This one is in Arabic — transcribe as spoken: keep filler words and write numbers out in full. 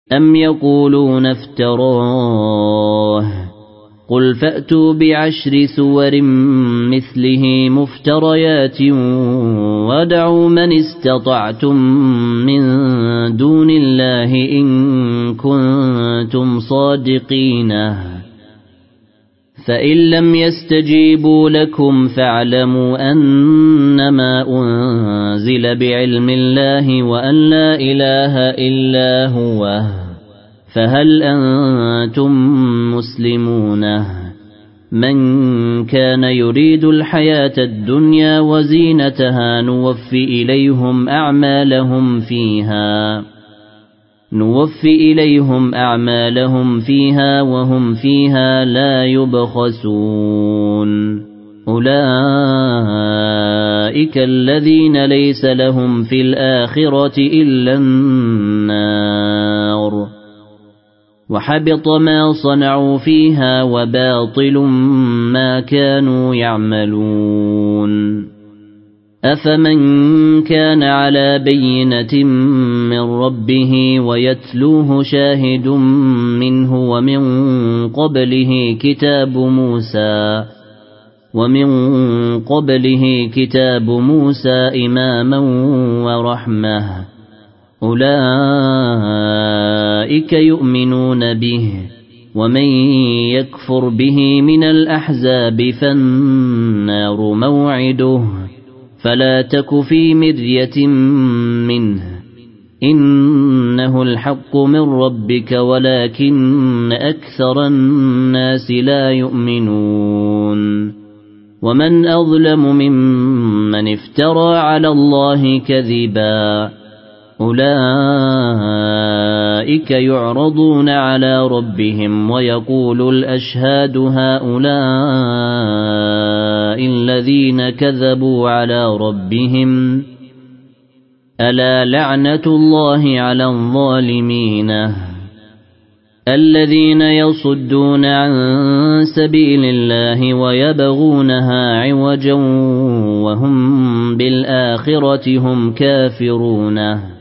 أم يقولون افتراه قل فأتوا بعشر سور مثله مفتريات وادعوا من استطعتم من دون الله إن كنتم صادقين فإن لم يستجيبوا لكم فاعلموا أنما أنزل بعلم الله وأن لا إله إلا هو فهل أنتم مسلمون من كان يريد الحياة الدنيا وزينتها نوفي إليهم أعمالهم فيها نوفي إليهم أعمالهم فيها وهم فيها لا يبخسون أولئك الذين ليس لهم في الآخرة إلا النار وحبط ما صنعوا فيها وباطل ما كانوا يعملون أفمن كان على بينة من ربه ويتلوه شاهد منه ومن قبله كتاب موسى ومن قبله كتاب موسى إماما ورحمة أولئك يؤمنون به ومن يكفر به من الأحزاب فالنار موعده فلا تك في مرية منه إنه الحق من ربك ولكن أكثر الناس لا يؤمنون ومن أظلم ممن افترى على الله كذبا أولئك يعرضون على ربهم ويقول الأشهاد هؤلاء الذين كذبوا على ربهم ألا لعنة الله على الظالمين الذين يصدون عن سبيل الله ويبغونها عوجا وهم بالآخرة هم كافرون